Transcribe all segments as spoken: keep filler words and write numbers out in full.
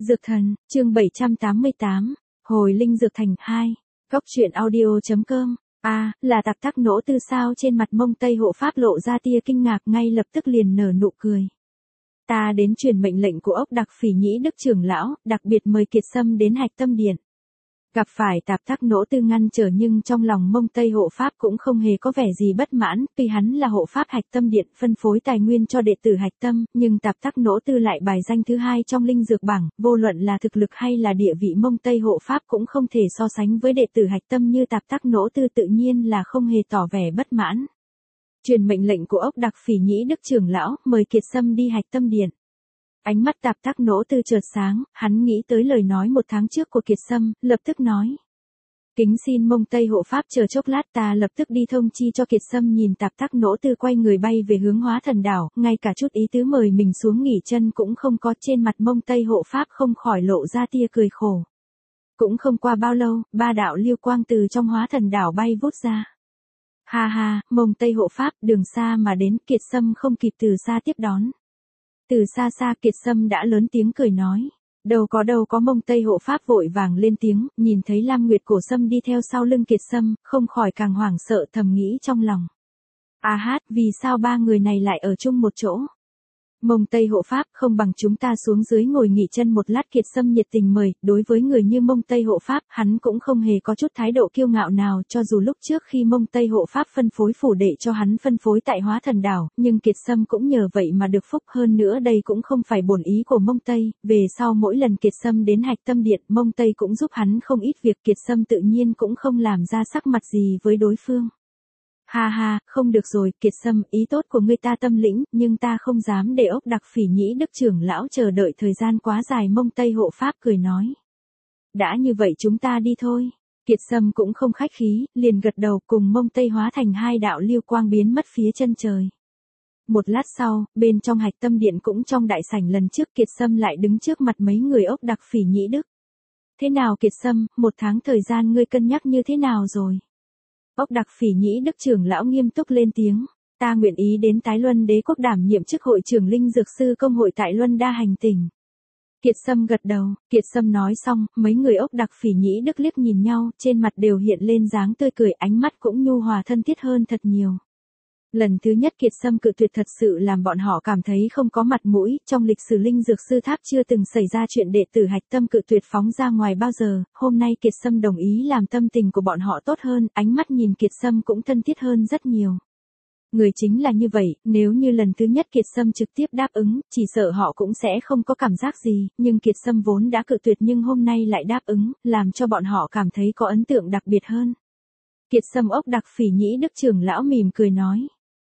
Dược thần, chương bảy trăm tám mươi tám, hồi linh dược thành hai, góc truyện audio.com, a, à, là tạp tắc nỗ tư sao trên mặt Mông Tây hộ pháp lộ ra tia kinh ngạc ngay lập tức liền nở nụ cười. Ta đến truyền mệnh lệnh của ốc đặc Phỉ Nhĩ Đức trưởng lão, đặc biệt mời Kiệt Sâm đến Hạch Tâm Điện. Gặp phải tạp tắc nỗ tư ngăn trở nhưng trong lòng Mông Tây hộ pháp cũng không hề có vẻ gì bất mãn, tuy hắn là hộ pháp Hạch Tâm Điện phân phối tài nguyên cho đệ tử Hạch Tâm, nhưng tạp tắc nỗ tư lại bài danh thứ hai trong linh dược bảng, vô luận là thực lực hay là địa vị Mông Tây hộ pháp cũng không thể so sánh với đệ tử Hạch Tâm như tạp tắc nỗ tư, tự nhiên là không hề tỏ vẻ bất mãn. Truyền mệnh lệnh của ốc đặc Phỉ Nhĩ Đức trưởng lão, mời Kiệt Sâm đi Hạch Tâm Điện. Ánh mắt tạp tắc nỗ tư chợt sáng, hắn nghĩ tới lời nói một tháng trước của Kiệt Sâm, lập tức nói. Kính xin Mông Tây hộ pháp chờ chốc lát, ta lập tức đi thông chi cho Kiệt Sâm. Nhìn tạp tắc nỗ tư quay người bay về hướng Hóa Thần Đảo, ngay cả chút ý tứ mời mình xuống nghỉ chân cũng không có, trên mặt Mông Tây hộ pháp không khỏi lộ ra tia cười khổ. Cũng không qua bao lâu, ba đạo lưu quang từ trong Hóa Thần Đảo bay vút ra. Ha ha, Mông Tây hộ pháp, đường xa mà đến. Kiệt Sâm không kịp từ xa tiếp đón. Từ xa xa Kiệt Sâm đã lớn tiếng cười nói. Đâu có đâu có. Mông Tây hộ pháp vội vàng lên tiếng, nhìn thấy Lam Nguyệt Cổ Sâm đi theo sau lưng Kiệt Sâm, không khỏi càng hoảng sợ, thầm nghĩ trong lòng. À hát, vì sao ba người này lại ở chung một chỗ? Mông Tây hộ pháp, không bằng chúng ta xuống dưới ngồi nghỉ chân một lát. Kiệt Sâm nhiệt tình mời. Đối với người như Mông Tây hộ pháp, hắn cũng không hề có chút thái độ kiêu ngạo nào, cho dù lúc trước khi Mông Tây hộ pháp phân phối phủ đệ cho hắn phân phối tại Hóa Thần Đảo, nhưng Kiệt Sâm cũng nhờ vậy mà được phúc. Hơn nữa đây cũng không phải bổn ý của Mông Tây, về sau mỗi lần Kiệt Sâm đến Hạch Tâm Điện, Mông Tây cũng giúp hắn không ít việc. Kiệt Sâm tự nhiên cũng không làm ra sắc mặt gì với đối phương. Ha ha, không được rồi, Kiệt Sâm, ý tốt của ngươi ta tâm lĩnh, nhưng ta không dám để ốc đặc Phỉ Nhĩ Đức trưởng lão chờ đợi thời gian quá dài. Mông Tây hộ pháp cười nói. Đã như vậy chúng ta đi thôi. Kiệt Sâm cũng không khách khí, liền gật đầu, cùng Mông Tây hóa thành hai đạo lưu quang biến mất phía chân trời. Một lát sau, bên trong Hạch Tâm Điện cũng trong đại sảnh lần trước, Kiệt Sâm lại đứng trước mặt mấy người ốc đặc Phỉ Nhĩ Đức. Thế nào Kiệt Sâm, một tháng thời gian ngươi cân nhắc như thế nào rồi? Ốc đặc Phỉ Nhĩ Đức trưởng lão nghiêm túc lên tiếng. Ta nguyện ý đến Tái Luân Đế quốc đảm nhiệm chức hội trưởng linh dược sư công hội tại Luân Đa hành tỉnh. Kiệt Sâm gật đầu. Kiệt Sâm nói xong, mấy người ốc đặc Phỉ Nhĩ Đức liếc nhìn nhau, trên mặt đều hiện lên dáng tươi cười, ánh mắt cũng nhu hòa thân thiết hơn thật nhiều. Lần thứ nhất Kiệt Sâm cự tuyệt thật sự làm bọn họ cảm thấy không có mặt mũi, trong lịch sử linh dược sư tháp chưa từng xảy ra chuyện đệ tử Hạch Tâm cự tuyệt phóng ra ngoài bao giờ, hôm nay Kiệt Sâm đồng ý làm tâm tình của bọn họ tốt hơn, ánh mắt nhìn Kiệt Sâm cũng thân thiết hơn rất nhiều. Người chính là như vậy, nếu như lần thứ nhất Kiệt Sâm trực tiếp đáp ứng, chỉ sợ họ cũng sẽ không có cảm giác gì, nhưng Kiệt Sâm vốn đã cự tuyệt nhưng hôm nay lại đáp ứng, làm cho bọn họ cảm thấy có ấn tượng đặc biệt hơn. Kiệt Sâm ốc đặc Phỉ Nhĩ Đức trưởng lão mỉm cười nói.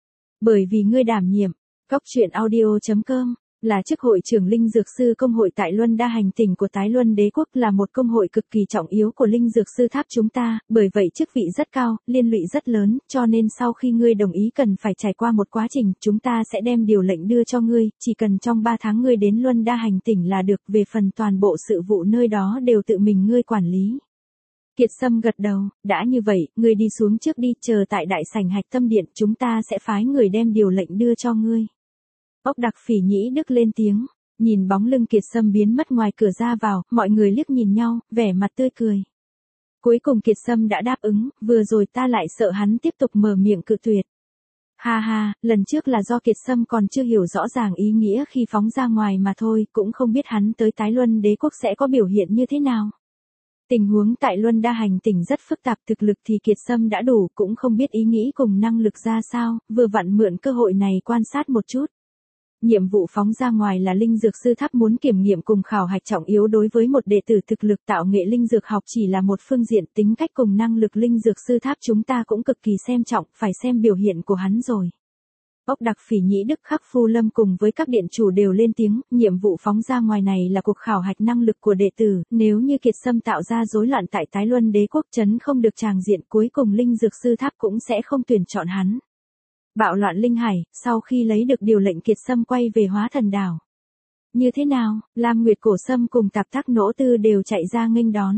Bởi vì ngươi đảm nhiệm, góc truyện audio.com, là chức hội trưởng linh dược sư công hội tại Luân Đa hành tỉnh của Tái Luân Đế quốc, là một công hội cực kỳ trọng yếu của linh dược sư tháp chúng ta, bởi vậy chức vị rất cao, liên lụy rất lớn, cho nên sau khi ngươi đồng ý cần phải trải qua một quá trình, chúng ta sẽ đem điều lệnh đưa cho ngươi, chỉ cần trong ba tháng ngươi đến Luân Đa hành tỉnh là được, về phần toàn bộ sự vụ nơi đó đều tự mình ngươi quản lý. Kiệt Sâm gật đầu, đã như vậy, ngươi đi xuống trước đi, chờ tại đại sảnh Hạch Tâm Điện, chúng ta sẽ phái người đem điều lệnh đưa cho ngươi. Ốc đặc Phỉ Nhĩ Đức lên tiếng, nhìn bóng lưng Kiệt Sâm biến mất ngoài cửa ra vào, mọi người liếc nhìn nhau, vẻ mặt tươi cười. Cuối cùng Kiệt Sâm đã đáp ứng, vừa rồi ta lại sợ hắn tiếp tục mở miệng cự tuyệt. Ha ha, lần trước là do Kiệt Sâm còn chưa hiểu rõ ràng ý nghĩa khi phóng ra ngoài mà thôi, cũng không biết hắn tới Tái Luân Đế quốc sẽ có biểu hiện như thế nào. Tình huống tại Luân Đa hành tỉnh rất phức tạp, thực lực thì Kiệt Sâm đã đủ, cũng không biết ý nghĩ cùng năng lực ra sao, vừa vặn mượn cơ hội này quan sát một chút. Nhiệm vụ phóng ra ngoài là linh dược sư tháp muốn kiểm nghiệm cùng khảo hạch trọng yếu đối với một đệ tử, thực lực tạo nghệ linh dược học chỉ là một phương diện, tính cách cùng năng lực linh dược sư tháp chúng ta cũng cực kỳ xem trọng, phải xem biểu hiện của hắn rồi. Ốc đặc Phỉ Nhĩ Đức Khắc Phu Lâm cùng với các điện chủ đều lên tiếng, nhiệm vụ phóng ra ngoài này là cuộc khảo hạch năng lực của đệ tử, nếu như Kiệt Sâm tạo ra rối loạn tại Tái Luân Đế quốc chấn không được tràng diện, cuối cùng linh dược sư tháp cũng sẽ không tuyển chọn hắn. Bạo loạn linh hải, sau khi lấy được điều lệnh Kiệt Sâm quay về Hóa Thần Đảo. Như thế nào, Lam Nguyệt Cổ Sâm cùng tạp tắc nỗ tư đều chạy ra nghênh đón.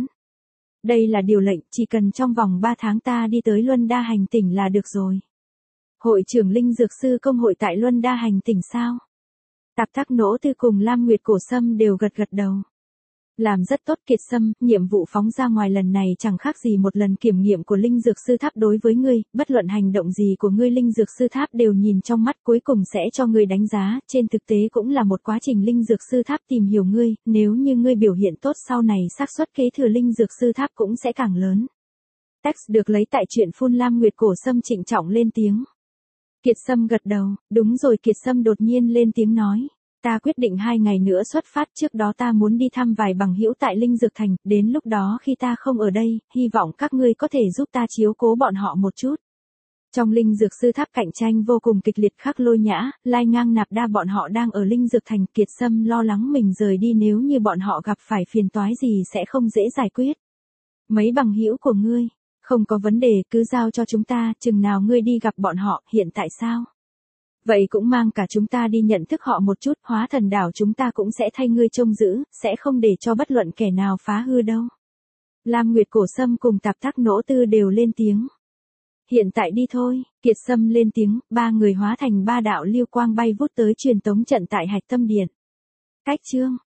Đây là điều lệnh, chỉ cần trong vòng ba tháng ta đi tới Luân Đa hành tỉnh là được rồi. Hội trưởng linh dược sư công hội tại Luân Đa hành tỉnh sao? Tạp tắc nỗ tư cùng Lam Nguyệt Cổ Sâm đều gật gật đầu. Làm rất tốt Kiệt Sâm, nhiệm vụ phóng ra ngoài lần này chẳng khác gì một lần kiểm nghiệm của Linh Dược Sư Tháp đối với ngươi, bất luận hành động gì của ngươi Linh Dược Sư Tháp đều nhìn trong mắt cuối cùng sẽ cho ngươi đánh giá, trên thực tế cũng là một quá trình Linh Dược Sư Tháp tìm hiểu ngươi, nếu như ngươi biểu hiện tốt sau này xác suất kế thừa Linh Dược Sư Tháp cũng sẽ càng lớn. Text được lấy tại truyện Phun Lam Nguyệt Cổ Sâm trịnh trọng lên tiếng. Kiệt Sâm gật đầu, đúng rồi Kiệt Sâm đột nhiên lên tiếng nói. Ta quyết định hai ngày nữa xuất phát, trước đó ta muốn đi thăm vài bằng hữu tại Linh Dược Thành, đến lúc đó khi ta không ở đây, hy vọng các ngươi có thể giúp ta chiếu cố bọn họ một chút. Trong Linh Dược Sư Tháp cạnh tranh vô cùng kịch liệt, Khắc Lôi Nhã, Lai Ngang Nạp Đa bọn họ đang ở Linh Dược Thành, Kiệt Sâm lo lắng mình rời đi nếu như bọn họ gặp phải phiền toái gì sẽ không dễ giải quyết. Mấy bằng hữu của ngươi, không có vấn đề, cứ giao cho chúng ta, chừng nào ngươi đi gặp bọn họ, hiện tại sao? Vậy cũng mang cả chúng ta đi nhận thức họ một chút, Hóa Thần đảo chúng ta cũng sẽ thay ngươi trông giữ, sẽ không để cho bất luận kẻ nào phá hư đâu. Lam Nguyệt Cổ Sâm cùng Tạp Thác Nỗ Tư đều lên tiếng. Hiện tại đi thôi, Kiệt Sâm lên tiếng, ba người hóa thành ba đạo lưu quang bay vút tới truyền tống trận tại Hạch Tâm Điện. Cách chương